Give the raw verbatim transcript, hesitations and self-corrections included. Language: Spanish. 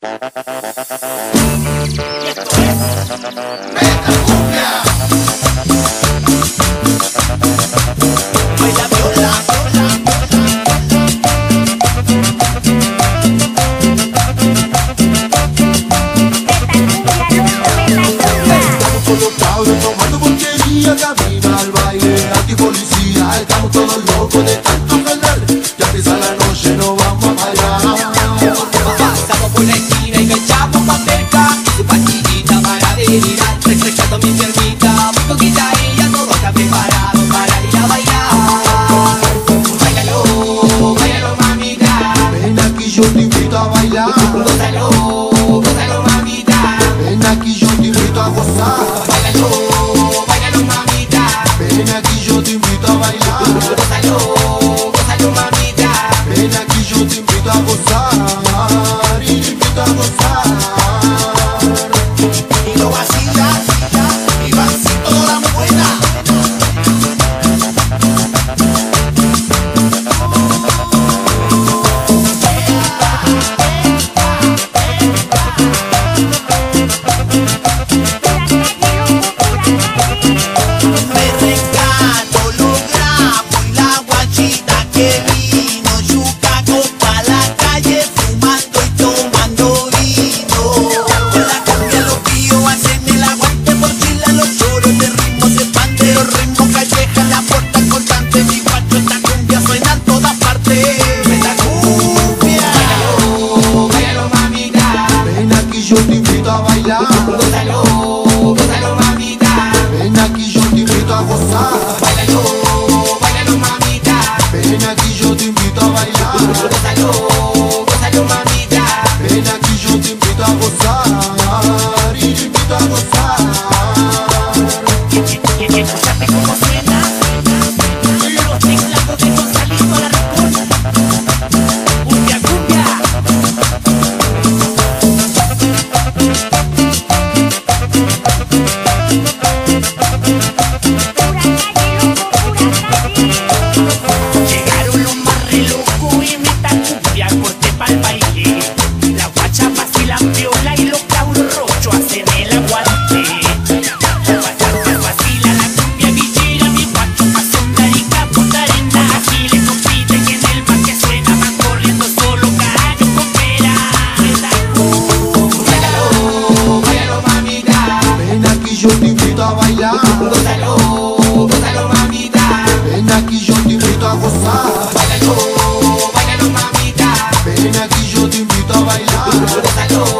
Tomando porquería, camina al baile, antipolicía. Estamos todos locos de tanto jalar. Ya empieza la noche, no vamos a bailar. Pasamos por la esquina y me echamos pa' cerca. Su pastillita para delirar, refrescando mi piernita. Muy coquita ella, todo está preparado para ir a bailar. Báilalo, báilalo mamita. Ven aquí, yo te invito a bailar. Gózalo, gózalo mamita. Ven aquí, yo te invito a gozar. Báilalo, báilalo mamita. Ven aquí, yo te invito a bailar. Gózalo, gózalo mamita. Ven aquí, yo te invito a gozar. Y te invito a gozar. Y lo vacilas, y vas sin toda la buena. Me rescato, lo grabo y la guachita que vino. Yucaco pa' la calle fumando y tomando vino. Con la cumbia los píos hacen el aguante por Chile. Los choros de ritmo se pandero, ritmo calleja, la puerta cortante. Mi guacho, esta cumbia suena en todas partes. Esta cumbia. Báilalo, báilalo mamita. Ven aquí, yo te invito a bailar. Gózalo, gózalo mamita. Ven aquí, yo te invito a gozar. Báilalo, báilalo mamita. Ven aquí, yo te invito a bailar. Gózalo, gózalo mamita. Ven aquí, yo te invito a gozar. Y te invito a gozar. Escúchate cómo suena los teclados de Gonzalito Alarcón. Cumbia, cumbia. Llegaron los más re locos y meta cumbia, corte pa'l baile. La guacha vacilan viola y los cabros rochos hacen el aguante. Bastante vacila la cumbia villera, mi guacho pa' sondarica, Punta Arenas. Aquí le compiten y en el mar que suena van corriendo solo caballos con pera. Báilalo, báilalo mamita. Ven aquí, yo te invito a bailar. Gózalo, gózalo mamita. Ven aquí, yo te invito a gozar. Báilalo, báilalo mamita. Ven aquí, yo te invito a bailar. Gózalo,